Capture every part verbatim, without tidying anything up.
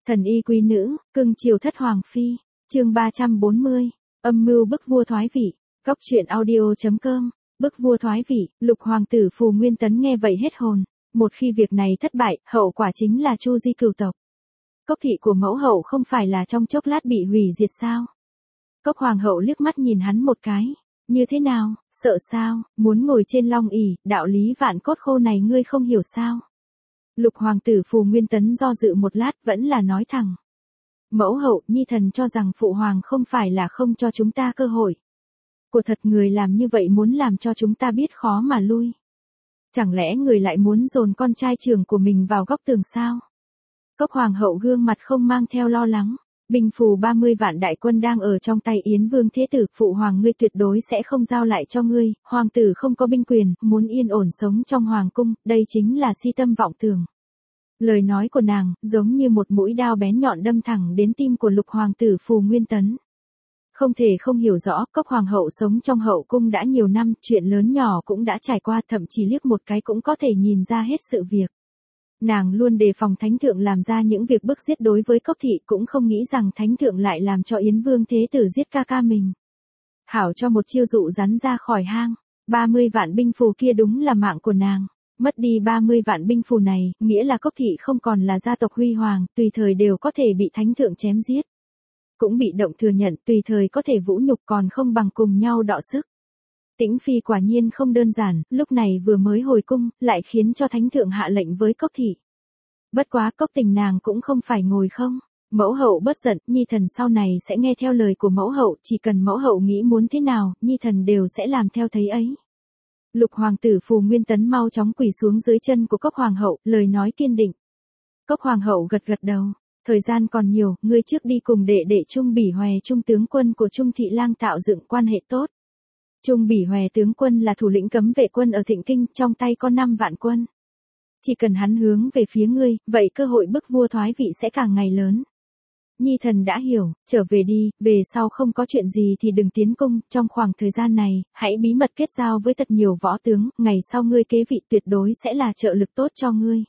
Thần y quý nữ, cưng chiều thất hoàng phi, chương ba trăm bốn mươi, âm mưu bức vua thoái vị, cóc truyện audio.com, bức vua thoái vị, lục hoàng tử Phù Nguyên Tấn nghe vậy hết hồn, một khi việc này thất bại, hậu quả chính là chu di cửu tộc. Cốc thị của mẫu hậu không phải là trong chốc lát bị hủy diệt sao? Cốc hoàng hậu liếc mắt nhìn hắn một cái, như thế nào, sợ sao, muốn ngồi trên long ỷ, đạo lý vạn cốt khô này ngươi không hiểu sao? Lục hoàng tử Phù Nguyên Tấn do dự một lát vẫn là nói thẳng. Mẫu hậu, nhi thần cho rằng phụ hoàng không phải là không cho chúng ta cơ hội. Của thật người làm như vậy muốn làm cho chúng ta biết khó mà lui. Chẳng lẽ người lại muốn dồn con trai trưởng của mình vào góc tường sao? Cốc hoàng hậu gương mặt không mang theo lo lắng. Binh phù ba mươi vạn đại quân đang ở trong tay Yến Vương Thế Tử, phụ hoàng ngươi tuyệt đối sẽ không giao lại cho ngươi, hoàng tử không có binh quyền, muốn yên ổn sống trong hoàng cung, đây chính là si tâm vọng tưởng. Lời nói của nàng, giống như một mũi đao bén nhọn đâm thẳng đến tim của lục hoàng tử Phù Nguyên Tấn. Không thể không hiểu rõ, Cốc hoàng hậu sống trong hậu cung đã nhiều năm, chuyện lớn nhỏ cũng đã trải qua, thậm chí liếc một cái cũng có thể nhìn ra hết sự việc. Nàng luôn đề phòng thánh thượng làm ra những việc bức giết đối với Cốc thị, cũng không nghĩ rằng thánh thượng lại làm cho Yến Vương Thế Tử giết ca ca mình. Hảo cho một chiêu dụ rắn ra khỏi hang, ba mươi vạn binh phù kia đúng là mạng của nàng. Mất đi ba mươi vạn binh phù này, nghĩa là Cốc thị không còn là gia tộc huy hoàng, tùy thời đều có thể bị thánh thượng chém giết. Cũng bị động thừa nhận, tùy thời có thể vũ nhục, còn không bằng cùng nhau đọ sức. Tĩnh Phi quả nhiên không đơn giản, lúc này vừa mới hồi cung, lại khiến cho thánh thượng hạ lệnh với Cốc thị. Bất quá Cốc tình nàng cũng không phải ngồi không. Mẫu hậu bất giận, nhi thần sau này sẽ nghe theo lời của mẫu hậu, chỉ cần mẫu hậu nghĩ muốn thế nào, nhi thần đều sẽ làm theo thấy ấy. Lục hoàng tử Phù Nguyên Tấn mau chóng quỳ xuống dưới chân của Cốc hoàng hậu, lời nói kiên định. Cốc hoàng hậu gật gật đầu, thời gian còn nhiều, ngươi trước đi cùng đệ đệ Trung Bỉ Hòe trung tướng quân của Trung thị lang tạo dựng quan hệ tốt. Trung Bỉ Hòe tướng quân là thủ lĩnh cấm vệ quân ở Thịnh Kinh, trong tay có năm vạn quân. Chỉ cần hắn hướng về phía ngươi, vậy cơ hội bức vua thoái vị sẽ càng ngày lớn. Nhi thần đã hiểu, trở về đi, về sau không có chuyện gì thì đừng tiến cung, trong khoảng thời gian này, hãy bí mật kết giao với thật nhiều võ tướng, ngày sau ngươi kế vị tuyệt đối sẽ là trợ lực tốt cho ngươi.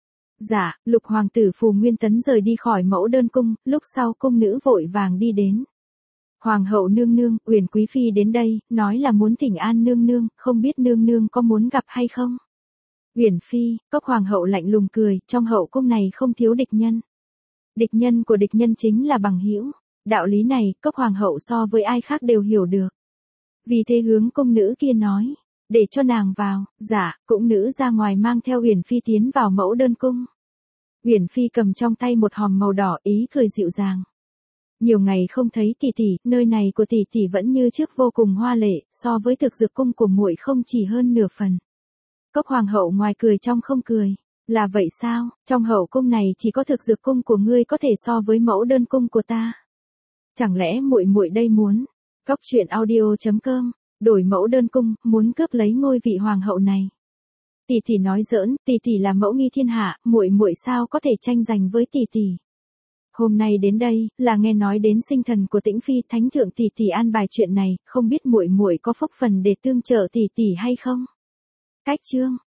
Dạ, lục hoàng tử Phù Nguyên Tấn rời đi khỏi mẫu đơn cung, lúc sau cung nữ vội vàng đi đến. Hoàng hậu nương nương, Uyển quý phi đến đây, nói là muốn thỉnh an nương nương, không biết nương nương có muốn gặp hay không? Uyển phi, Cốc hoàng hậu lạnh lùng cười, trong hậu cung này không thiếu địch nhân. Địch nhân của địch nhân chính là bằng hữu. Đạo lý này, Cốc hoàng hậu so với ai khác đều hiểu được. Vì thế hướng cung nữ kia nói, để cho nàng vào. Dạ, cung nữ ra ngoài mang theo Uyển phi tiến vào mẫu đơn cung. Uyển phi cầm trong tay một hòm màu đỏ, ý cười dịu dàng. Nhiều ngày không thấy tỷ tỷ, nơi này của tỷ tỷ vẫn như trước vô cùng hoa lệ, so với thực dược cung của muội không chỉ hơn nửa phần. Cốc hoàng hậu ngoài cười trong không cười. Là vậy sao, trong hậu cung này chỉ có thực dược cung của ngươi có thể so với mẫu đơn cung của ta. Chẳng lẽ muội muội đây muốn? Cóc truyện audio.com, đổi mẫu đơn cung, muốn cướp lấy ngôi vị hoàng hậu này. Tỷ tỷ nói giỡn, tỷ tỷ là mẫu nghi thiên hạ, muội muội sao có thể tranh giành với tỷ tỷ. Hôm nay đến đây, là nghe nói đến sinh thần của Tĩnh Phi, thánh thượng tỷ tỷ an bài chuyện này, không biết muội muội có phúc phần để tương trợ tỷ tỷ hay không? Cách chương